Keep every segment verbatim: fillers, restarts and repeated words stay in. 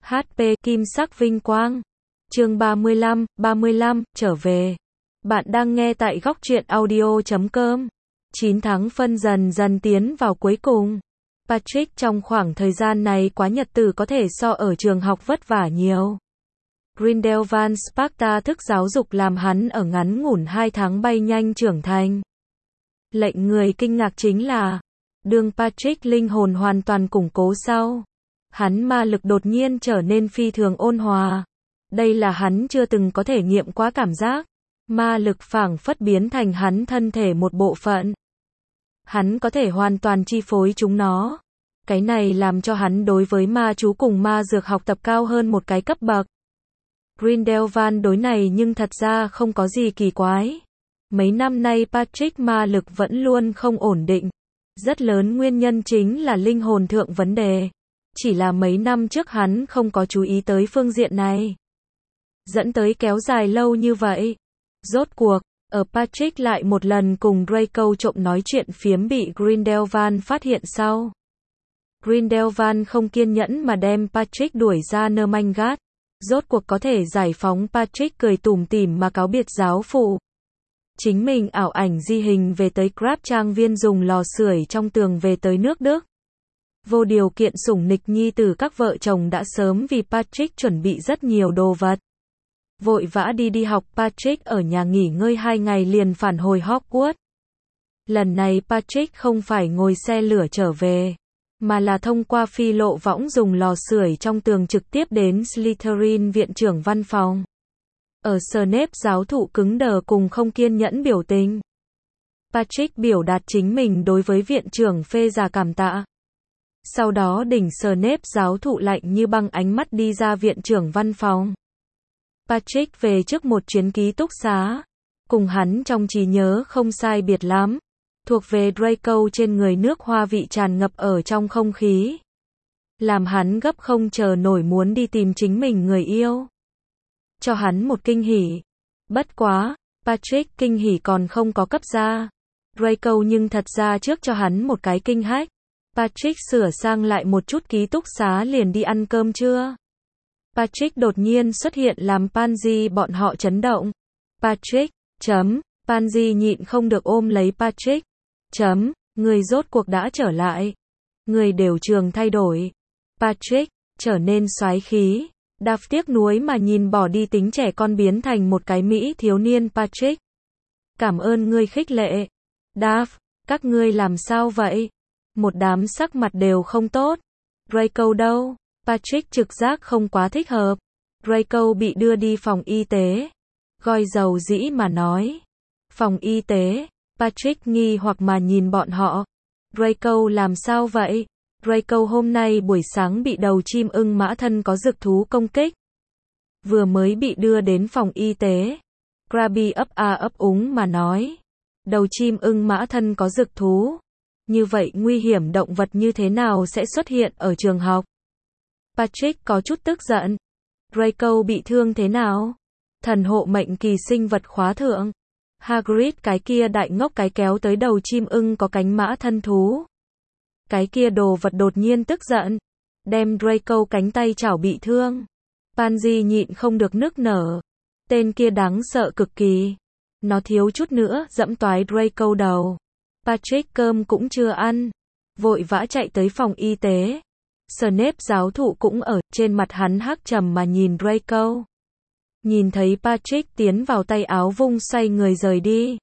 hát pê Kim sắc vinh quang. Chương ba mươi lăm, ba mươi lăm, trở về. Bạn đang nghe tại góc truyện audio chấm com. chín tháng phân dần dần tiến vào cuối cùng. Patrick trong khoảng thời gian này quá nhật tử có thể so ở trường học vất vả nhiều. Grindelwald Sparta thức giáo dục làm hắn ở ngắn ngủn hai tháng bay nhanh trưởng thành. Lệnh người kinh ngạc chính là, đương Patrick linh hồn hoàn toàn củng cố sau, hắn ma lực đột nhiên trở nên phi thường ôn hòa. Đây là hắn chưa từng có thể nghiệm qua cảm giác. Ma lực phảng phất biến thành hắn thân thể một bộ phận. Hắn có thể hoàn toàn chi phối chúng nó. Cái này làm cho hắn đối với ma chú cùng ma dược học tập cao hơn một cái cấp bậc. Grindelwald đối này nhưng thật ra không có gì kỳ quái. Mấy năm nay Patrick ma lực vẫn luôn không ổn định. Rất lớn nguyên nhân chính là linh hồn thượng vấn đề. Chỉ là mấy năm trước hắn không có chú ý tới phương diện này, dẫn tới kéo dài lâu như vậy. Rốt cuộc, ở Patrick lại một lần cùng Draco trộm nói chuyện phiếm bị Grindelwald phát hiện sau. Grindelwald không kiên nhẫn mà đem Patrick đuổi ra Nermangat. Rốt cuộc có thể giải phóng Patrick cười tủm tỉm mà cáo biệt giáo phụ. Chính mình ảo ảnh di hình về tới Crab trang viên dùng lò sưởi trong tường về tới nước Đức. Vô điều kiện sủng nịch nhi tử các vợ chồng đã sớm vì Patrick chuẩn bị rất nhiều đồ vật. Vội vã đi đi học Patrick ở nhà nghỉ ngơi hai ngày liền phản hồi Hogwarts. Lần này Patrick không phải ngồi xe lửa trở về, mà là thông qua phi lộ võng dùng lò sưởi trong tường trực tiếp đến Slytherin viện trưởng văn phòng. Ở Snape giáo thụ cứng đờ cùng không kiên nhẫn biểu tình, Patrick biểu đạt chính mình đối với viện trưởng phê giả cảm tạ. Sau đó đỉnh Snape giáo thụ lạnh như băng ánh mắt đi ra viện trưởng văn phòng. Patrick về trước một chuyến ký túc xá, cùng hắn trong trí nhớ không sai biệt lắm, thuộc về Draco trên người nước hoa vị tràn ngập ở trong không khí, làm hắn gấp không chờ nổi muốn đi tìm chính mình người yêu, cho hắn một kinh hỉ. Bất quá, Patrick kinh hỉ còn không có cấp ra, Draco nhưng thật ra trước cho hắn một cái kinh hách. Patrick sửa sang lại một chút ký túc xá liền đi ăn cơm trưa. Patrick đột nhiên xuất hiện làm Pansy bọn họ chấn động. Patrick, chấm, Pansy nhịn không được ôm lấy Patrick. Chấm, người rốt cuộc đã trở lại. Người đều trường thay đổi. Patrick, trở nên soái khí. Đaf tiếc nuối mà nhìn bỏ đi tính trẻ con biến thành một cái Mỹ thiếu niên Patrick. Cảm ơn ngươi khích lệ. Đaf, các ngươi làm sao vậy? Một đám sắc mặt đều không tốt. Draco đâu? Patrick trực giác không quá thích hợp. Draco bị đưa đi phòng y tế. Goi dầu dĩ mà nói. Phòng y tế. Patrick nghi hoặc mà nhìn bọn họ. Draco làm sao vậy? Draco hôm nay buổi sáng bị đầu chim ưng mã thân có dực thú công kích. Vừa mới bị đưa đến phòng y tế. Crabby ấp a ấp úng mà nói. Đầu chim ưng mã thân có dực thú. Như vậy nguy hiểm động vật như thế nào sẽ xuất hiện ở trường học? Patrick có chút tức giận. Draco bị thương thế nào? Thần hộ mệnh kỳ sinh vật khóa thượng. Hagrid cái kia đại ngốc cái kéo tới đầu chim ưng có cánh mã thân thú. Cái kia đồ vật đột nhiên tức giận, đem Draco cánh tay chảo bị thương. Pansy nhịn không được nức nở. Tên kia đáng sợ cực kỳ. Nó thiếu chút nữa dẫm toái Draco đầu. Patrick cơm cũng chưa ăn, vội vã chạy tới phòng y tế. Snape giáo thụ cũng ở, trên mặt hắn hắc trầm mà nhìn Draco. Nhìn thấy Patrick tiến vào tay áo vung xoay người rời đi.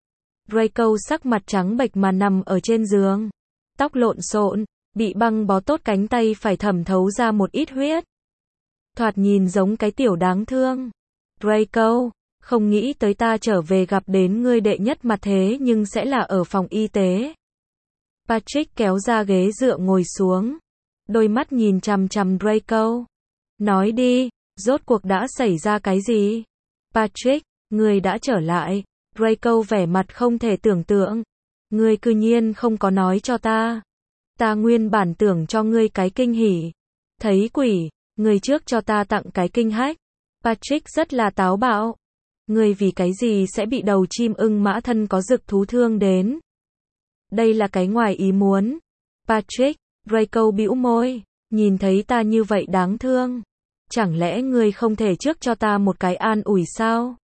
Draco sắc mặt trắng bệch mà nằm ở trên giường. Tóc lộn xộn, bị băng bó tốt cánh tay phải thẩm thấu ra một ít huyết. Thoạt nhìn giống cái tiểu đáng thương. Draco, không nghĩ tới ta trở về gặp đến ngươi đệ nhất mặt thế nhưng sẽ là ở phòng y tế. Patrick kéo ra ghế dựa ngồi xuống. Đôi mắt nhìn chằm chằm Draco. Nói đi, rốt cuộc đã xảy ra cái gì? Patrick, ngươi đã trở lại. Draco vẻ mặt không thể tưởng tượng. Ngươi cư nhiên không có nói cho ta. Ta nguyên bản tưởng cho ngươi cái kinh hỉ. Thấy quỷ, ngươi trước cho ta tặng cái kinh hách. Patrick rất là táo bạo. Ngươi vì cái gì sẽ bị đầu chim ưng mã thân có dực thú thương đến? Đây là cái ngoài ý muốn. Patrick, Draco bĩu môi, nhìn thấy ta như vậy đáng thương. Chẳng lẽ ngươi không thể trước cho ta một cái an ủi sao?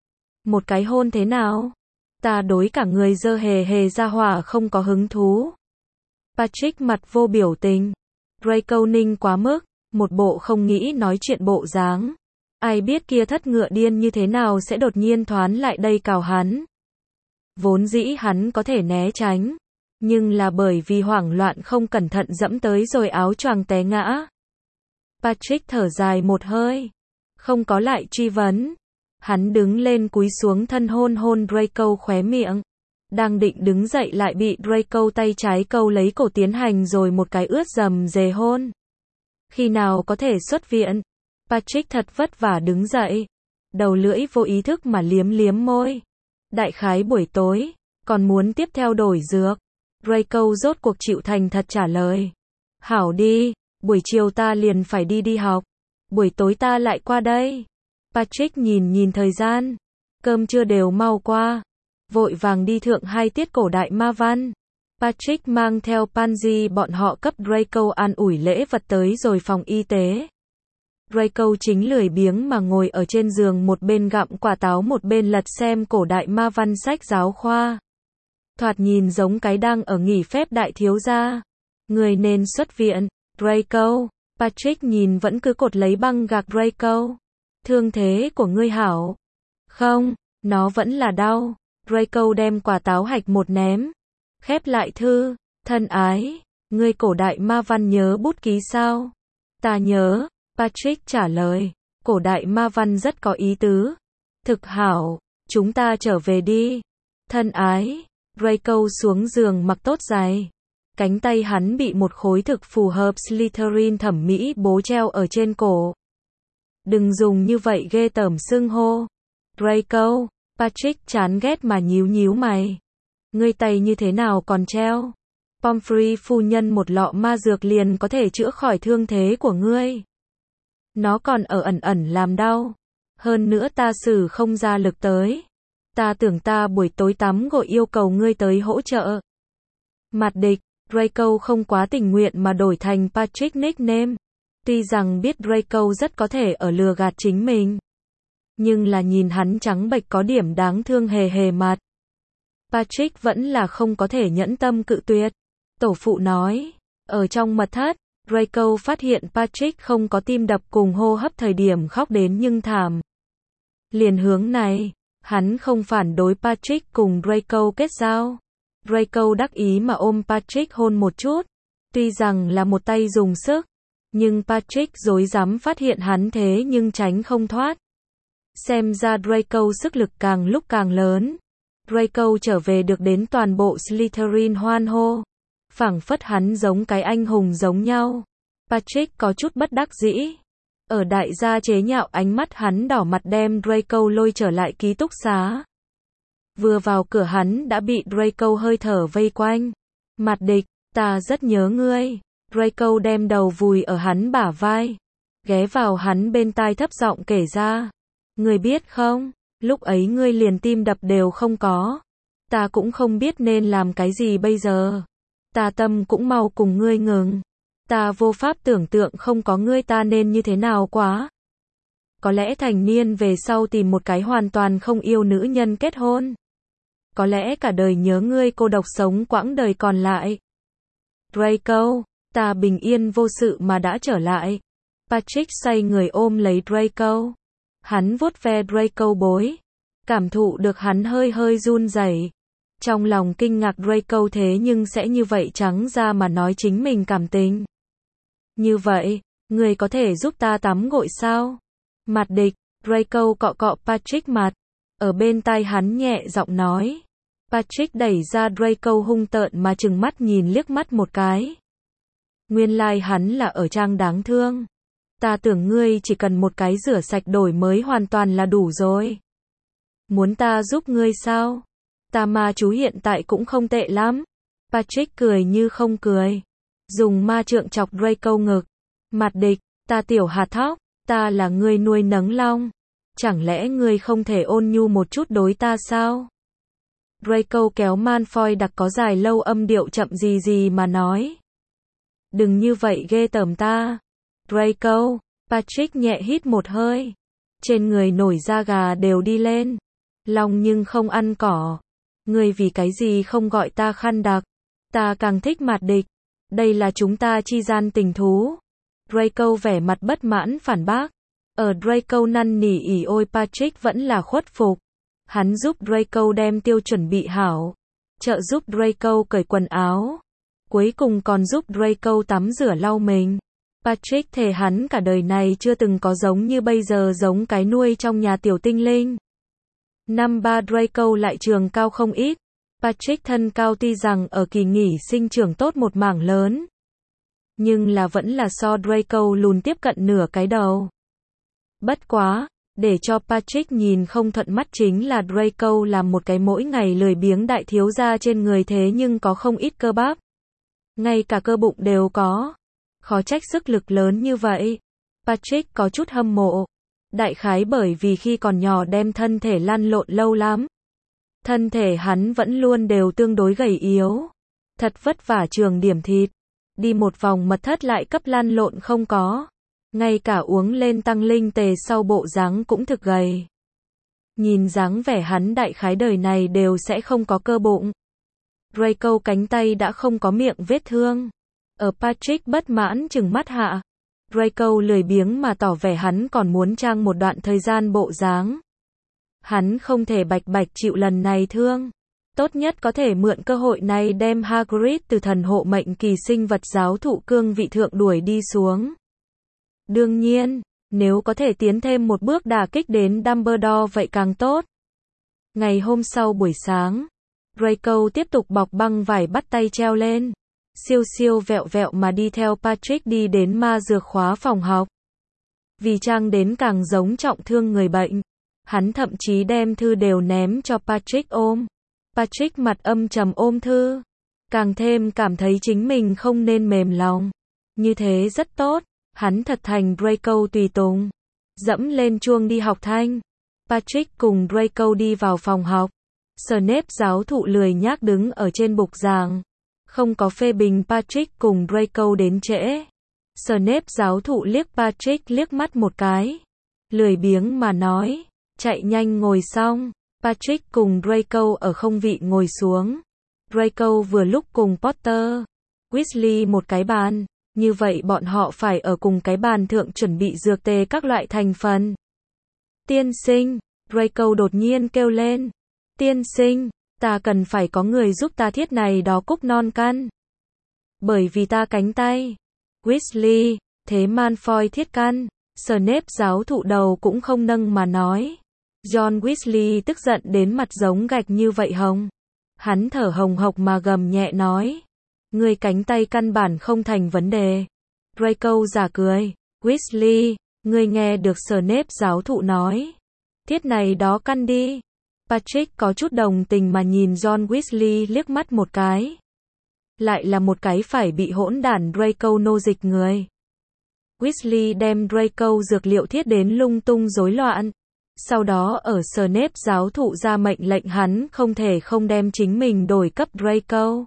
Một cái hôn thế nào? Ta đối cả người dơ hề hề ra hỏa không có hứng thú. Patrick mặt vô biểu tình. Draco ninh quá mức, một bộ không nghĩ nói chuyện bộ dáng. Ai biết kia thất ngựa điên như thế nào sẽ đột nhiên thoán lại đây cào hắn. Vốn dĩ hắn có thể né tránh, nhưng là bởi vì hoảng loạn không cẩn thận dẫm tới rồi áo choàng té ngã. Patrick thở dài một hơi, không có lại truy vấn. Hắn đứng lên cúi xuống thân hôn hôn Draco khóe miệng. Đang định đứng dậy lại bị Draco tay trái câu lấy cổ tiến hành rồi một cái ướt dầm dề hôn. Khi nào có thể xuất viện? Patrick thật vất vả đứng dậy. Đầu lưỡi vô ý thức mà liếm liếm môi. Đại khái buổi tối, còn muốn tiếp theo đổi dược. Draco rốt cuộc chịu thành thật trả lời. Hảo đi, buổi chiều ta liền phải đi đi học. Buổi tối ta lại qua đây. Patrick nhìn nhìn thời gian. Cơm trưa đều mau qua. Vội vàng đi thượng hai tiết cổ đại ma văn. Patrick mang theo Pansy bọn họ cấp Draco an ủi lễ vật tới rồi phòng y tế. Draco chính lười biếng mà ngồi ở trên giường một bên gặm quả táo một bên lật xem cổ đại ma văn sách giáo khoa. Thoạt nhìn giống cái đang ở nghỉ phép đại thiếu gia. Người nên xuất viện, Draco. Patrick nhìn vẫn cứ cột lấy băng gạc Draco. Thương thế của ngươi hảo? Không, nó vẫn là đau. Draco đem quả táo hạch một ném. Khép lại thư, thân ái, ngươi cổ đại ma văn nhớ bút ký sao? Ta nhớ, Patrick trả lời, cổ đại ma văn rất có ý tứ. Thực hảo, chúng ta trở về đi. Thân ái, Draco xuống giường mặc tốt giày. Cánh tay hắn bị một khối thực phù hợp Slytherin thẩm mỹ bố treo ở trên cổ. Đừng dùng như vậy ghê tởm xưng hô. Draco, Patrick chán ghét mà nhíu nhíu mày. Ngươi tay như thế nào còn treo? Pomfrey phu nhân một lọ ma dược liền có thể chữa khỏi thương thế của ngươi. Nó còn ở ẩn ẩn làm đau. Hơn nữa ta xử không ra lực tới. Ta tưởng ta buổi tối tắm gội yêu cầu ngươi tới hỗ trợ. Mặt địch, Draco không quá tình nguyện mà đổi thành Patrick nickname. Tuy rằng biết Draco rất có thể ở lừa gạt chính mình. Nhưng là nhìn hắn trắng bệch có điểm đáng thương hề hề mặt. Patrick vẫn là không có thể nhẫn tâm cự tuyệt. Tổ phụ nói, ở trong mật thất, Draco phát hiện Patrick không có tim đập cùng hô hấp thời điểm khóc đến nhưng thảm. Liền hướng này, hắn không phản đối Patrick cùng Draco kết giao. Draco đắc ý mà ôm Patrick hôn một chút. Tuy rằng là một tay dùng sức, nhưng Patrick rối rắm phát hiện hắn thế nhưng tránh không thoát. Xem ra Draco sức lực càng lúc càng lớn. Draco trở về được đến toàn bộ Slytherin hoan hô. Phảng phất hắn giống cái anh hùng giống nhau. Patrick có chút bất đắc dĩ. Ở đại gia chế nhạo ánh mắt hắn đỏ mặt đem Draco lôi trở lại ký túc xá. Vừa vào cửa hắn đã bị Draco hơi thở vây quanh. Mặt địch, ta rất nhớ ngươi. Draco đem đầu vùi ở hắn bả vai. Ghé vào hắn bên tai thấp giọng kể ra. Ngươi biết không, lúc ấy ngươi liền tim đập đều không có. Ta cũng không biết nên làm cái gì bây giờ. Ta tâm cũng mau cùng ngươi ngừng. Ta vô pháp tưởng tượng không có ngươi ta nên như thế nào quá. Có lẽ thành niên về sau tìm một cái hoàn toàn không yêu nữ nhân kết hôn. Có lẽ cả đời nhớ ngươi cô độc sống quãng đời còn lại. Draco, ta bình yên vô sự mà đã trở lại. Patrick xoay người ôm lấy Draco. Hắn vuốt ve Draco bối. Cảm thụ được hắn hơi hơi run rẩy. Trong lòng kinh ngạc Draco thế nhưng sẽ như vậy trắng ra mà nói chính mình cảm tình. Như vậy, người có thể giúp ta tắm gội sao? Mặt địch, Draco cọ cọ Patrick mặt. Ở bên tai hắn nhẹ giọng nói. Patrick đẩy ra Draco hung tợn mà trừng mắt nhìn liếc mắt một cái. Nguyên lai like hắn là ở trang đáng thương. Ta tưởng ngươi chỉ cần một cái rửa sạch đổi mới hoàn toàn là đủ rồi. Muốn ta giúp ngươi sao? Ta ma chú hiện tại cũng không tệ lắm. Patrick cười như không cười. Dùng ma trượng chọc Draco ngực. Mặt địch, ta tiểu hạt thóc, ta là ngươi nuôi nấng long. Chẳng lẽ ngươi không thể ôn nhu một chút đối ta sao? Draco kéo Malfoy đặc có dài lâu âm điệu chậm gì gì mà nói. Đừng như vậy ghê tởm ta. Draco, Patrick nhẹ hít một hơi. Trên người nổi da gà đều đi lên. Lòng nhưng không ăn cỏ. Ngươi vì cái gì không gọi ta khăn đặc? Ta càng thích mạt địch. Đây là chúng ta chi gian tình thú. Draco vẻ mặt bất mãn phản bác. Ở Draco năn nỉ ỉ ôi Patrick vẫn là khuất phục. Hắn giúp Draco đem tiêu chuẩn bị hảo. Trợ giúp Draco cởi quần áo. Cuối cùng còn giúp Draco tắm rửa lau mình. Patrick thề hắn cả đời này chưa từng có giống như bây giờ giống cái nuôi trong nhà tiểu tinh linh. Năm ba Draco lại trường cao không ít. Patrick thân cao tuy rằng ở kỳ nghỉ sinh trưởng tốt một mảng lớn. Nhưng là vẫn là so Draco lùn tiếp cận nửa cái đầu. Bất quá, để cho Patrick nhìn không thuận mắt chính là Draco làm một cái mỗi ngày lười biếng đại thiếu gia trên người thế nhưng có không ít cơ bắp. Ngay cả cơ bụng đều có. Khó trách sức lực lớn như vậy. Patrick có chút hâm mộ. Đại khái bởi vì khi còn nhỏ đem thân thể lăn lộn lâu lắm. Thân thể hắn vẫn luôn đều tương đối gầy yếu. Thật vất vả trường điểm thịt. Đi một vòng mật thất lại cấp lăn lộn không có. Ngay cả uống lên tăng linh tề sau bộ dáng cũng thực gầy. Nhìn dáng vẻ hắn đại khái đời này đều sẽ không có cơ bụng. Draco cánh tay đã không có miệng vết thương. Ở Patrick bất mãn chừng mắt hạ. Draco lười biếng mà tỏ vẻ hắn còn muốn trang một đoạn thời gian bộ dáng. Hắn không thể bạch bạch chịu lần này thương. Tốt nhất có thể mượn cơ hội này đem Hagrid từ thần hộ mệnh kỳ sinh vật giáo thụ cương vị thượng đuổi đi xuống. Đương nhiên, nếu có thể tiến thêm một bước đả kích đến Dumbledore vậy càng tốt. Ngày hôm sau buổi sáng, Draco tiếp tục bọc băng vải bắt tay treo lên. Siêu siêu vẹo vẹo mà đi theo Patrick đi đến ma dược khóa phòng học. Vì trang đến càng giống trọng thương người bệnh. Hắn thậm chí đem thư đều ném cho Patrick ôm. Patrick mặt âm trầm ôm thư. Càng thêm cảm thấy chính mình không nên mềm lòng. Như thế rất tốt. Hắn thật thành Draco tùy tùng. Dẫm lên chuông đi học thanh. Patrick cùng Draco đi vào phòng học. Snape giáo thụ lười nhác đứng ở trên bục giảng. Không có phê bình Patrick cùng Draco đến trễ. Snape giáo thụ liếc Patrick liếc mắt một cái. Lười biếng mà nói. Chạy nhanh ngồi xong. Patrick cùng Draco ở không vị ngồi xuống. Draco vừa lúc cùng Potter, Weasley một cái bàn. Như vậy bọn họ phải ở cùng cái bàn thượng chuẩn bị dược tề các loại thành phần. Tiên sinh, Draco đột nhiên kêu lên. Tiên sinh, ta cần phải có người giúp ta thiết này đó cúc non căn. Bởi vì ta cánh tay. Weasley, thế Malfoy thiết căn. Snape giáo thụ đầu cũng không nâng mà nói. John Weasley tức giận đến mặt giống gạch như vậy hồng. Hắn thở hồng hộc mà gầm nhẹ nói. Người cánh tay căn bản không thành vấn đề. Draco giả cười. Weasley, ngươi nghe được Snape giáo thụ nói. Thiết này đó căn đi. Patrick có chút đồng tình mà nhìn John Weasley liếc mắt một cái. Lại là một cái phải bị hỗn đản Draco nô dịch người. Weasley đem Draco dược liệu thiết đến lung tung rối loạn. Sau đó ở Snape giáo thụ ra mệnh lệnh hắn không thể không đem chính mình đổi cấp Draco.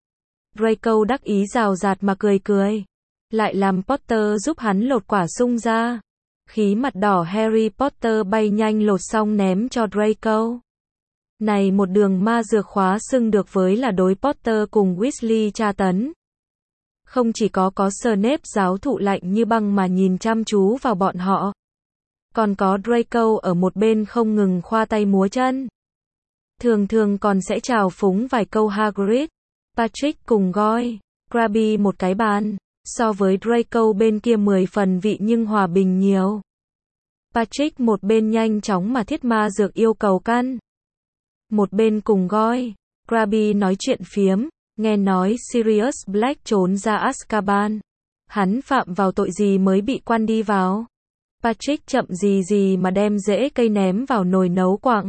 Draco đắc ý rào rạt mà cười cười. Lại làm Potter giúp hắn lột quả sung ra. Khí mặt đỏ Harry Potter bay nhanh lột xong ném cho Draco. Này một đường ma dược khóa xưng được với là đối Potter cùng Weasley tra tấn. Không chỉ có có Snape giáo thụ lạnh như băng mà nhìn chăm chú vào bọn họ. Còn có Draco ở một bên không ngừng khoa tay múa chân. Thường thường còn sẽ chào phúng vài câu Hagrid. Patrick cùng Goyle, Crabbe một cái bàn. So với Draco bên kia mười phần vị nhưng hòa bình nhiều. Patrick một bên nhanh chóng mà thiết ma dược yêu cầu căn. Một bên cùng Goyle, Crabbe nói chuyện phiếm. Nghe nói Sirius Black trốn ra Azkaban. Hắn phạm vào tội gì mới bị quan đi vào. Patrick chậm gì gì mà đem rễ cây ném vào nồi nấu quặng.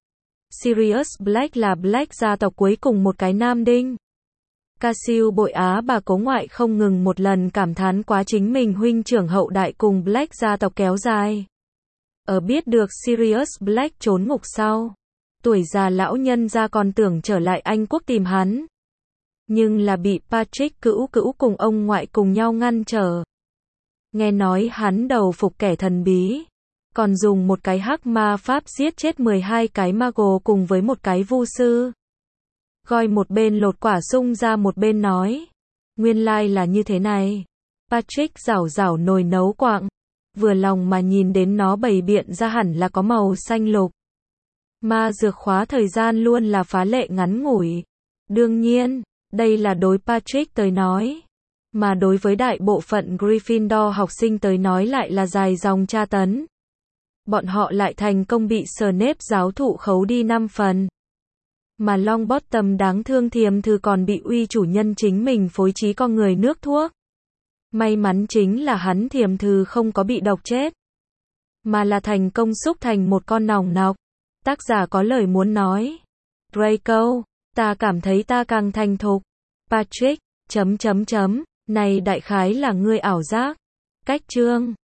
Sirius Black là Black gia tộc cuối cùng một cái nam đinh. Cassius bội á bà cố ngoại không ngừng một lần cảm thán quá chính mình huynh trưởng hậu đại cùng Black gia tộc kéo dài. Ở biết được Sirius Black trốn ngục sau, tuổi già lão nhân ra còn tưởng trở lại Anh quốc tìm hắn. Nhưng là bị Patrick cữu cữu cùng ông ngoại cùng nhau ngăn trở. Nghe nói hắn đầu phục kẻ thần bí, còn dùng một cái hắc ma pháp giết chết mười hai cái mago cùng với một cái vu sư. Goi một bên lột quả sung ra một bên nói. Nguyên lai là như thế này. Patrick rảo rảo nồi nấu quặng. Vừa lòng mà nhìn đến nó bày biện ra hẳn là có màu xanh lục. Ma dược khóa thời gian luôn là phá lệ ngắn ngủi. Đương nhiên, đây là đối Patrick tới nói. Mà đối với đại bộ phận Gryffindor học sinh tới nói lại là dài dòng tra tấn. Bọn họ lại thành công bị Snape giáo thụ khấu đi năm phần. Mà Longbottom đáng thương Thiềm Thư còn bị uy chủ nhân chính mình phối trí con người nước thuốc. May mắn chính là hắn Thiềm Thư không có bị độc chết, mà là thành công xúc thành một con nòng nọc. Tác giả có lời muốn nói. Draco, ta cảm thấy ta càng thành thục. Patrick, chấm chấm chấm, này đại khái là ngươi ảo giác. Cách chương